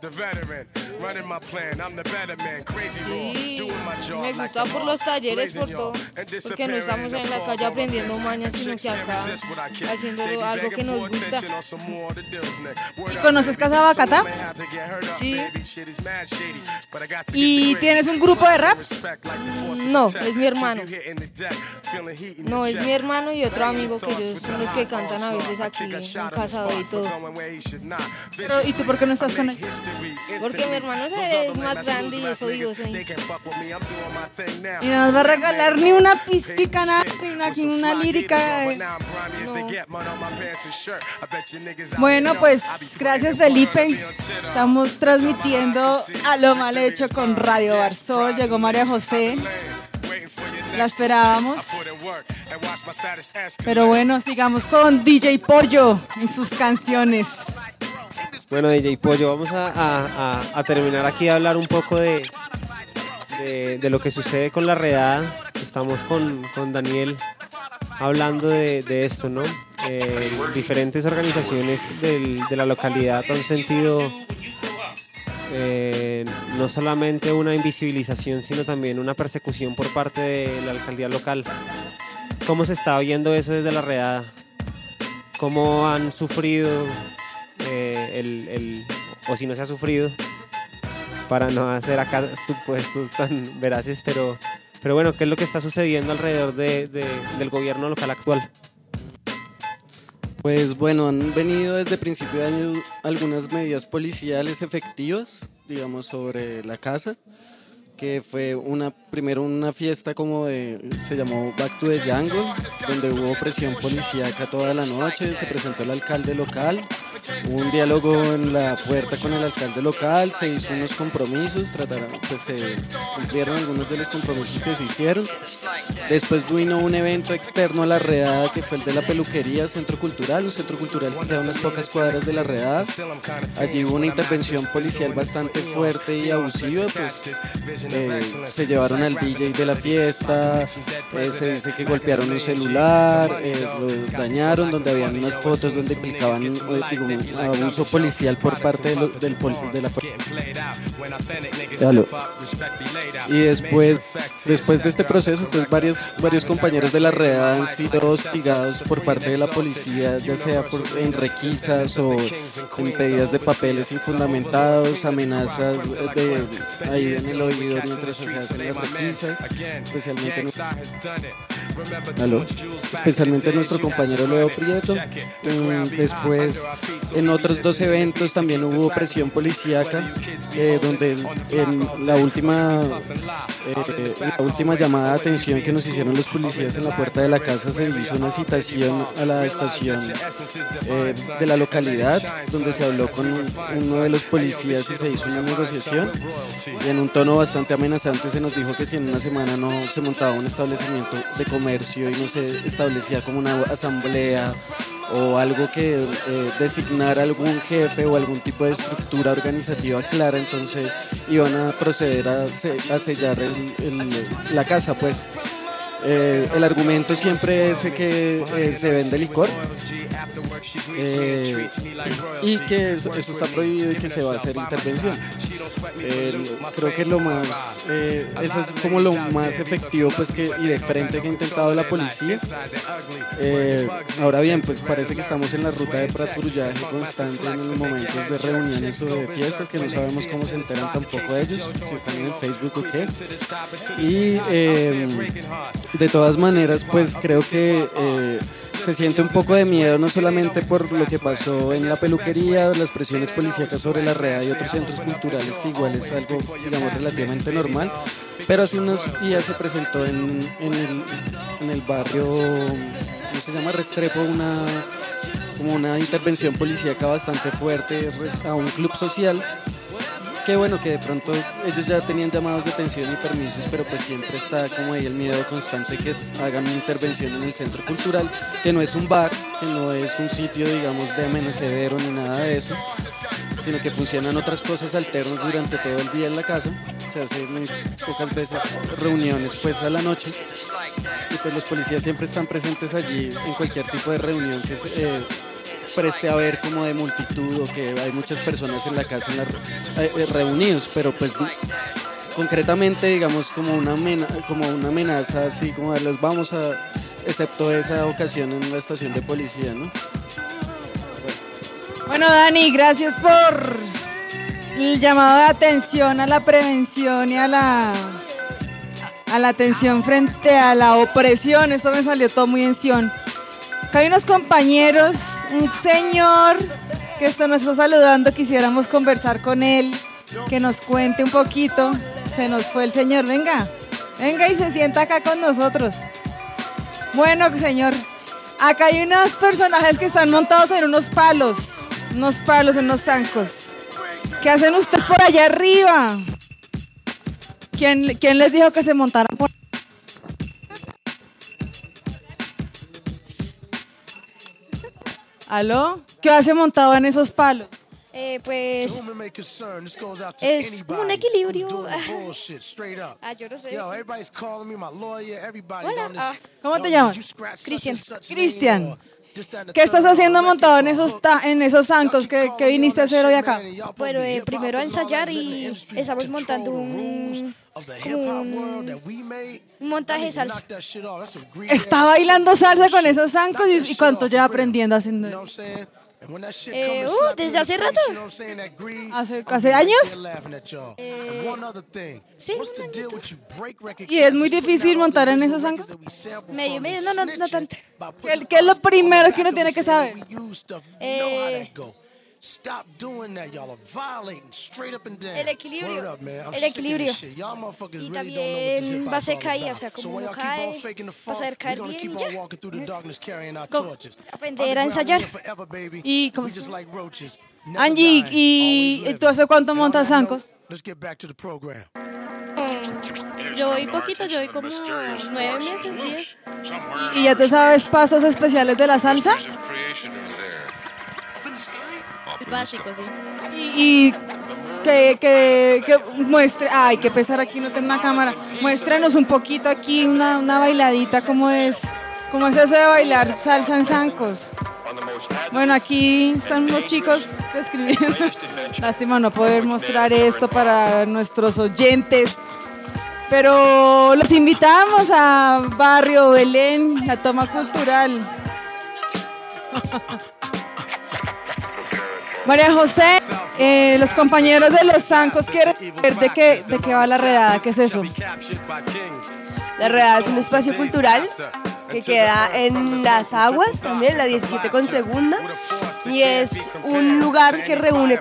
Sí, me gusta por los talleres, por todo, porque no estamos en la calle aprendiendo mañas, sino que acá haciendo algo que nos gusta. ¿Y conoces Casa Bacata? Sí. ¿Y tienes un grupo de rap? No, es mi hermano. No, es mi hermano y otro amigo que ellos son los que cantan a veces aquí en casa y todo. Pero, ¿y tú por qué no estás con él? Porque mi hermano es más grande y eso digo, soy. Y no nos va a regalar ni una pística, nada, ni una lírica. No. Bueno, pues gracias Felipe. Estamos transmitiendo a lo mal hecho con Radio Barzó. Llegó María José. La esperábamos. Pero bueno, sigamos con DJ Pollo y sus canciones. Bueno, DJ Pollo, vamos a terminar aquí a hablar un poco de lo que sucede con la redada. Estamos con Daniel hablando de esto, ¿no? Diferentes organizaciones de la localidad han sentido no solamente una invisibilización, sino también una persecución por parte de la alcaldía local. ¿Cómo se está oyendo eso desde la redada? ¿Cómo han sufrido o si no se ha sufrido, para no hacer acá supuestos tan veraces, pero bueno, ¿qué es lo que está sucediendo alrededor del gobierno local actual? Pues bueno, han venido desde principio de año algunas medidas policiales efectivas, digamos, sobre la casa, que fue primero una fiesta se llamó Back to the Jungle, donde hubo presión policíaca toda la noche, se presentó el alcalde local, hubo un diálogo en la puerta con el alcalde local, se hizo unos compromisos, se cumplieron algunos de los compromisos que se hicieron. Después vino un evento externo a la redada que fue el de la peluquería, un centro cultural que queda a unas pocas cuadras de la redada. Allí hubo una intervención policial bastante fuerte y abusiva, pues se llevaron al DJ de la fiesta, se dice que golpearon un celular, lo dañaron, donde habían unas fotos donde implicaban abuso policial por parte de la y después de este proceso, pues varios compañeros de la redada han sido hostigados por parte de la policía, ya sea en requisas o en pedidas de papeles infundamentados, amenazas ahí en el oído mientras se hacen las requisas, especialmente nuestro compañero Leo Prieto. Después, en otros dos eventos también hubo presión policíaca, donde en la última llamada de atención que nos hicieron los policías en la puerta de la casa, se hizo una citación a la estación de la localidad, donde se habló con uno de los policías y se hizo una negociación, y en un tono bastante amenazante se nos dijo que si en una semana no se montaba un establecimiento de comercio y no se establecía como una asamblea o algo que designara algún jefe o algún tipo de estructura organizativa clara, entonces iban a proceder a sellar la casa, pues. El argumento siempre es que se vende licor y que eso está prohibido y que se va a hacer intervención. Creo que eso es como lo más efectivo, pues, y de frente que ha intentado la policía. Ahora bien, pues parece que estamos en la ruta de patrullaje constante en los momentos de reuniones o de fiestas, que no sabemos cómo se enteran tampoco ellos, si están en el Facebook o qué. Y de todas maneras, pues creo que se siente un poco de miedo, no solamente por lo que pasó en la peluquería, las presiones policíacas sobre la redada y otros centros culturales, que igual es algo, digamos, relativamente normal, pero hace unos días se presentó en el barrio, ¿cómo se llama? Restrepo, como una intervención policíaca bastante fuerte a un club social. Qué bueno que de pronto ellos ya tenían llamados de atención y permisos, pero pues siempre está como ahí el miedo constante que hagan una intervención en el centro cultural, que no es un bar, que no es un sitio, digamos, de amenacedero ni nada de eso, sino que funcionan otras cosas alternas durante todo el día en la casa. Se hacen muy pocas veces reuniones pues a la noche, y pues los policías siempre están presentes allí en cualquier tipo de reunión preste a ver como de multitud o que hay muchas personas en la casa reunidos, pero pues concretamente digamos como una amenaza así como de los vamos a, excepto esa ocasión en la estación de policía, ¿no? Bueno, Dani, gracias por el llamado de atención a la prevención y a la atención frente a la opresión. Esto me salió todo muy en sion. Acá hay unos compañeros, un señor que nos está saludando, quisiéramos conversar con él, que nos cuente un poquito. Se nos fue el señor, venga y se sienta acá con nosotros. Bueno, señor, acá hay unos personajes que están montados en unos palos, en unos zancos. ¿Qué hacen ustedes por allá arriba? ¿Quién les dijo que se montaran por? ¿Aló? ¿Qué hace montado en esos palos? Pues es como un equilibrio. Yo no sé. Hola. ¿Cómo te llamas? Cristian. ¿Qué estás haciendo montado en esos zancos? ¿Qué viniste a hacer hoy acá? Bueno, primero a ensayar y estamos montando un montaje de salsa. ¿Está bailando salsa con esos zancos? ¿Y cuánto lleva aprendiendo haciendo eso? Desde hace rato. ¿Hace años? Sí. ¿Y es muy difícil montar en esos zancos? Medio, no tanto. ¿Qué es lo primero que uno tiene que saber? El equilibrio. Y también base de caída, o sea, como uno cae, vas a saber caer bien y ya. Aprender a ensayar. Y Angie, ¿y tú hace cuánto montas zancos? Yo voy poquito, yo voy como 9 meses, 10. ¿Y ya te sabes pasos especiales de la salsa? El básico, sí. Y que muestre, ay, qué pesar, aquí no tengo una cámara. Muéstrenos un poquito aquí una bailadita, ¿cómo es eso de bailar salsa en zancos? Bueno, aquí están unos chicos describiendo. Lástima no poder mostrar esto para nuestros oyentes. Pero los invitamos a Barrio Belén, la toma cultural. María José, los compañeros de los zancos quieren saber de qué va la redada, ¿qué es eso? La redada es un espacio cultural que queda en Las Aguas, también la 17 con segunda, y es un lugar que reúne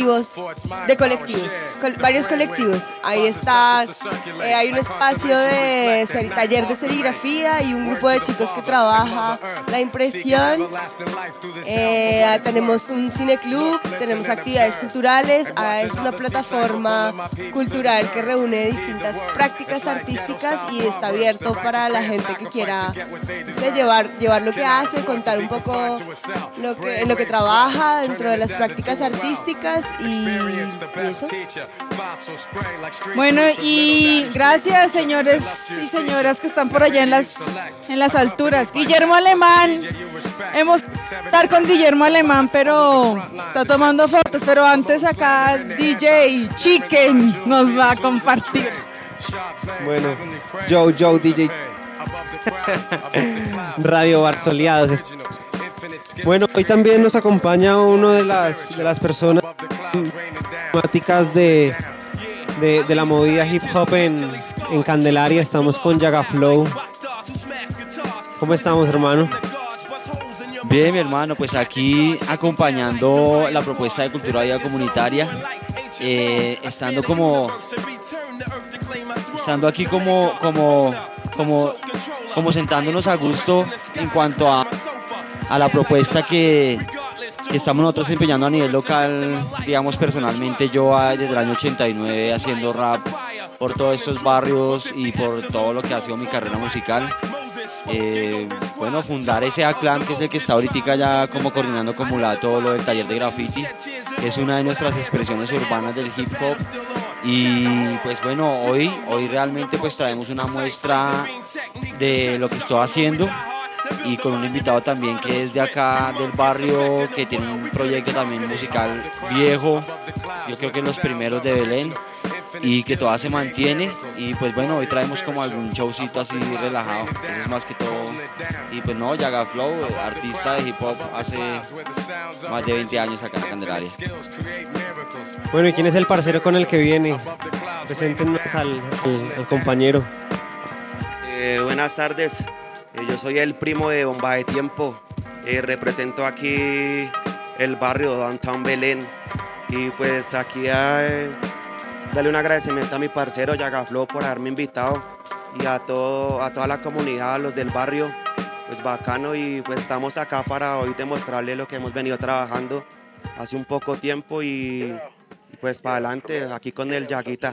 varios colectivos. Ahí está, hay un espacio de taller de serigrafía y un grupo de chicos que trabaja la impresión. Tenemos un cineclub, tenemos actividades culturales, es una plataforma cultural que reúne distintas prácticas artísticas y está abierto para la gente que quiera llevar lo que hace, contar un poco en lo que trabaja dentro de las prácticas artísticas y eso. Bueno, y gracias señores y señoras que están por allá en las alturas. Guillermo Alemán, hemos estar con Guillermo Alemán, pero está tomando fotos, pero antes acá DJ Chicken nos va a compartir. Bueno, Joe DJ Radio Barsoleados. Bueno, hoy también nos acompaña uno de las personas temáticas de la movida hip hop en Candelaria. Estamos con Yaga Flow. ¿Cómo estamos, hermano? Bien, mi hermano, pues aquí acompañando la propuesta de cultura vida comunitaria, estando aquí como sentándonos a gusto en cuanto a la propuesta que estamos nosotros empeñando a nivel local. Digamos, personalmente yo desde el año 89 haciendo rap por todos estos barrios y por todo lo que ha sido mi carrera musical. Bueno, fundar ese A-Clan, que es el que está ahorita ya como coordinando como todo lo del taller de graffiti, que es una de nuestras expresiones urbanas del hip hop. Y pues bueno, hoy realmente pues traemos una muestra de lo que estoy haciendo y con un invitado también que es de acá del barrio, que tiene un proyecto también musical viejo, yo creo que los primeros de Belén, y que todavía se mantiene. Y pues bueno, hoy traemos como algún showcito así relajado, eso es más que todo. Y pues no, Yaga Flow, artista de hip hop hace más de 20 años acá en la Candelaria. Bueno, ¿y quién es el parcero con el que viene? Preséntenos al compañero. Buenas tardes, yo soy el primo de Bomba de Tiempo, represento aquí el barrio Downtown Belén, y pues aquí darle un agradecimiento a mi parcero Yaga Flow por haberme invitado, y a toda la comunidad, a los del barrio, pues bacano, y pues estamos acá para hoy demostrarle lo que hemos venido trabajando hace un poco tiempo, y pues para adelante, aquí con el Yaguita.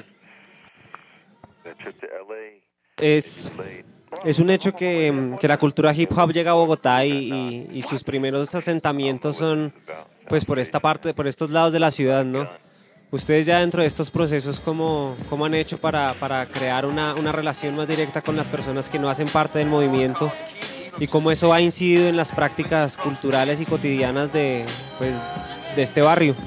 Es un hecho que la cultura hip hop llega a Bogotá y sus primeros asentamientos son pues por esta parte, por estos lados de la ciudad, ¿no? Ustedes ya dentro de estos procesos, ¿cómo han hecho para crear una relación más directa con las personas que no hacen parte del movimiento? ¿Y cómo eso ha incidido en las prácticas culturales y cotidianas de este barrio?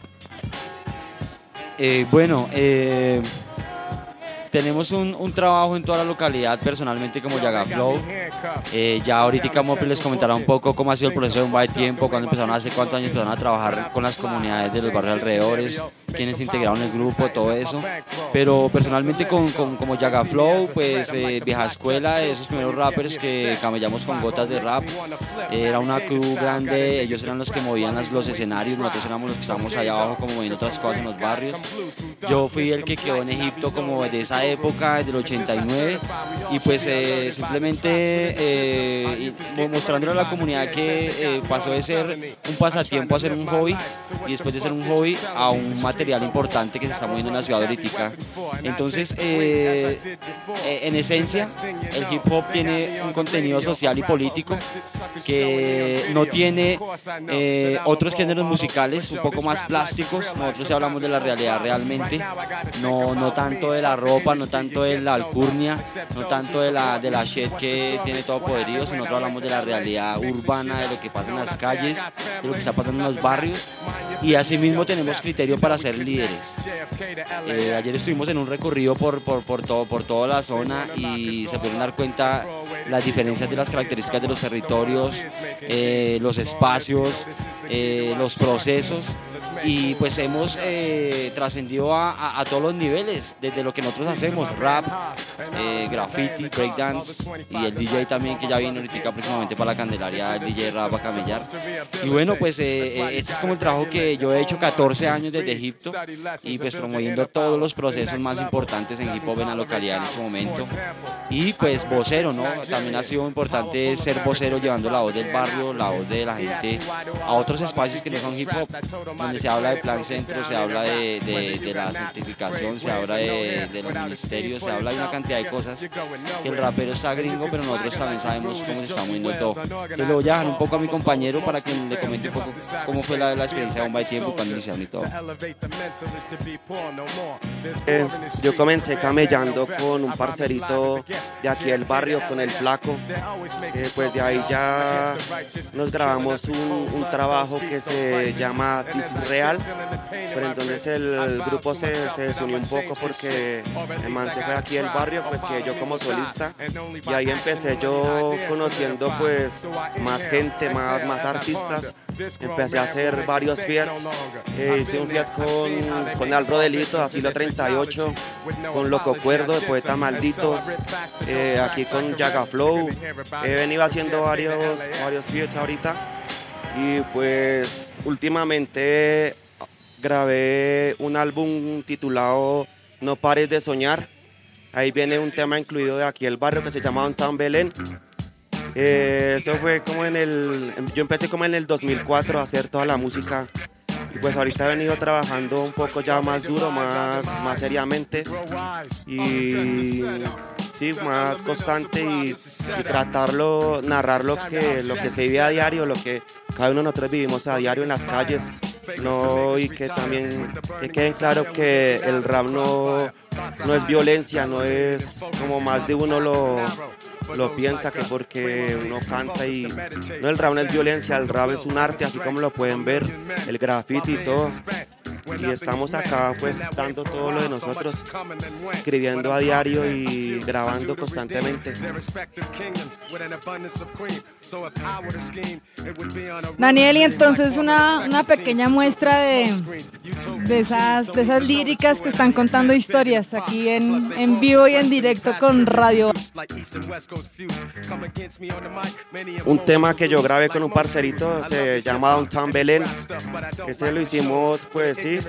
Tenemos un trabajo en toda la localidad, personalmente como Yaga Flow. Ya ahorita Mopi les comentará un poco cómo ha sido el proceso de Bomba de Tiempo, hace cuántos años empezaron a trabajar con las comunidades de los barrios alrededores, quienes integraron el grupo, todo eso. Pero personalmente como Yaga Flow, pues vieja escuela, esos primeros rappers que camellamos con gotas de rap, era una crew grande, ellos eran los que movían los escenarios, nosotros éramos los que estábamos allá abajo como moviendo otras cosas en los barrios. Yo fui el que quedó en Egipto como de esa época, desde el 89, y pues simplemente mostrándole a la comunidad que pasó de ser un pasatiempo a ser un hobby, y después de ser un hobby a un material importante que se está moviendo en la ciudad ahorita. Entonces, en esencia, el hip hop tiene un contenido social y político que no tiene otros géneros musicales un poco más plásticos. Nosotros sí hablamos de la realidad realmente, no tanto de la ropa, no tanto de la alcurnia, no tanto de la shit que tiene todo poderío, sino nosotros hablamos de la realidad urbana, de lo que pasa en las calles, de lo que está pasando en los barrios, y asimismo tenemos criterio para ser líderes. Ayer estuvimos en un recorrido por toda la zona y se pudieron dar cuenta las diferencias de las características de los territorios, los espacios, los procesos, y pues hemos trascendido a todos los niveles, desde lo que nosotros hacemos, rap, graffiti, breakdance, y el DJ también, que ya viene ahorita próximamente para la Candelaria, el DJ Rap a camellar. Y bueno, pues este es como el trabajo que yo he hecho 14 años desde Egipto, y pues promoviendo todos los procesos más importantes en hip hop en la localidad en este momento. Y pues vocero, ¿no? También ha sido importante ser vocero, llevando la voz del barrio, la voz de la gente a otros espacios que no son hip hop, donde se habla de Plan Centro, se habla de la certificación, se habla de los ministerios, se habla de una cantidad de cosas, que el rapero está gringo, pero nosotros también sabemos cómo se está moviendo todo. Yo le voy a dejar un poco a mi compañero para que le comente un poco cómo fue la experiencia de Bomba de Tiempo cuando iniciaron y todo. Yo comencé camellando con un parcerito de aquí del barrio, con el Flaco. Pues de ahí ya nos grabamos un trabajo que se llama This is Real, pero entonces el grupo se desunió un poco porque el man se fue aquí del barrio, pues que yo como solista, y ahí empecé yo conociendo pues más gente, más artistas. Empecé a hacer varios feats, hice un feat con Al Rodelito, Asilo 38, con Loco Cuerdo, de Poeta Malditos, aquí con Yaga Flow. He venido haciendo varios feats ahorita, y pues últimamente grabé un álbum titulado No Pares de Soñar. Ahí viene un tema incluido de aquí el barrio que se llama Downtown Belén. Eso fue como yo empecé como en el 2004 a hacer toda la música, y pues ahorita he venido trabajando un poco ya más duro, más seriamente, y sí, más constante, y narrar lo que se vive a diario, lo que cada uno de nosotros vivimos a diario en las calles, ¿no? Y que también que queden claro que el rap no es violencia, no es como más de uno lo lo piensa, que porque uno canta y no, el rap no es violencia, el rap es un arte, así como lo pueden ver, el graffiti y todo. Y estamos acá pues dando todo lo de nosotros, escribiendo a diario y grabando constantemente. Daniel, y entonces una pequeña muestra de esas líricas que están contando historias aquí en vivo y en directo con Radio. Un tema que yo grabé con un parcerito se llama Downtown Belén. Ese lo hicimos pues sí,